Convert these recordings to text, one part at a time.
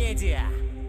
Медиа.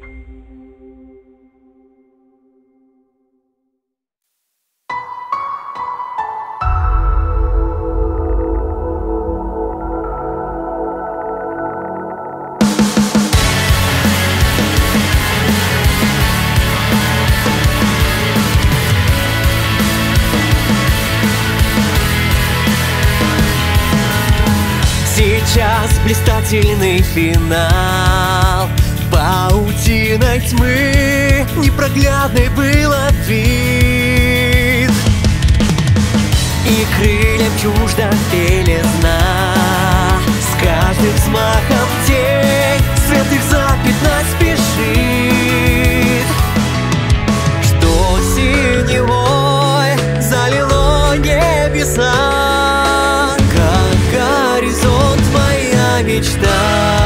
Сейчас блистательный финал. Паутиной тьмы непроглядный был вид, и крыльям чужда белизна. С каждым взмахом тень светлых запятнать спешит, что синевой залило небеса. Мечта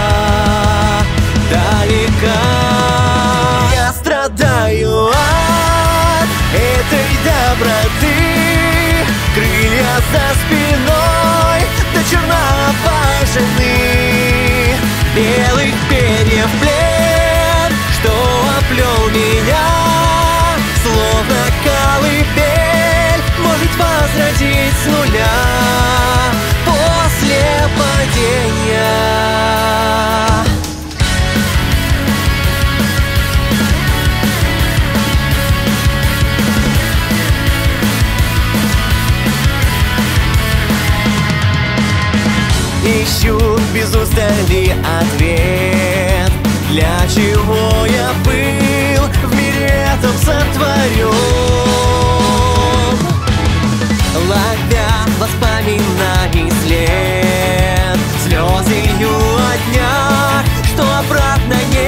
далека. Я страдаю от этой доброты. Крылья за спиной до черна обожжены. Белых перьев плен, что оплел меня, словно колыбель, может возродить с нуля после падения. Ищу без устали ответ, для чего я был в мире этом сотворен. Ловя воспоминаний след, слезы лью о днях, что обратно не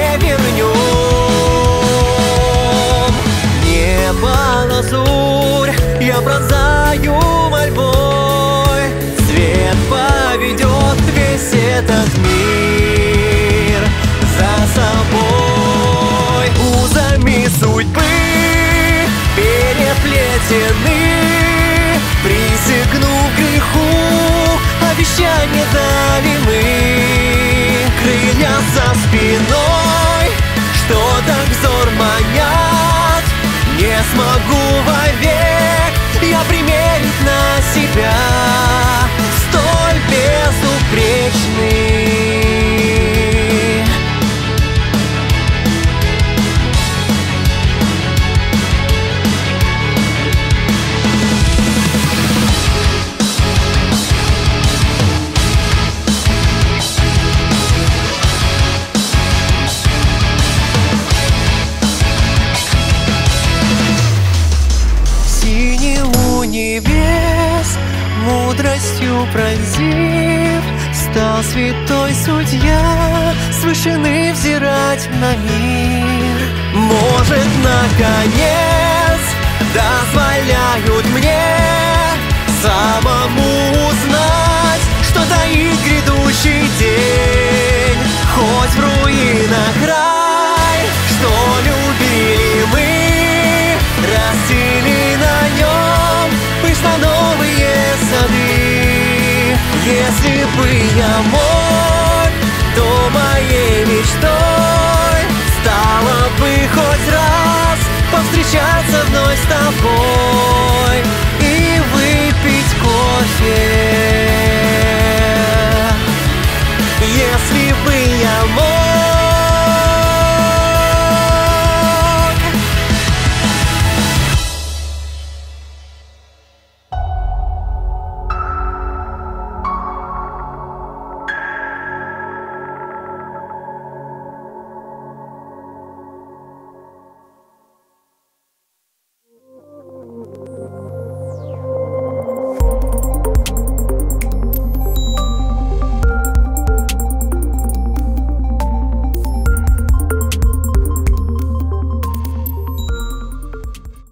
вернем. Небо лазурь, я пронзаю мольбой. Свет поведет весь этот мир за собой. Узами судьбы переплетены, присягнув греху, обещания дали мы. Крылья за спиной, что так взор манят, не смогу вовек я примерить на себя столь безупречный. Мудростью пронзив, стал святой судья с вышины взирать на мир. Может, наконец дозволяют мне самому узнать, что таит грядущий день. Хоть в руинах рай, что любили мы, расцвели на нем пышно новые сады. Если бы я мог, то моей мечтой стало бы хоть раз повстречаться вновь с тобой и выпить кофе.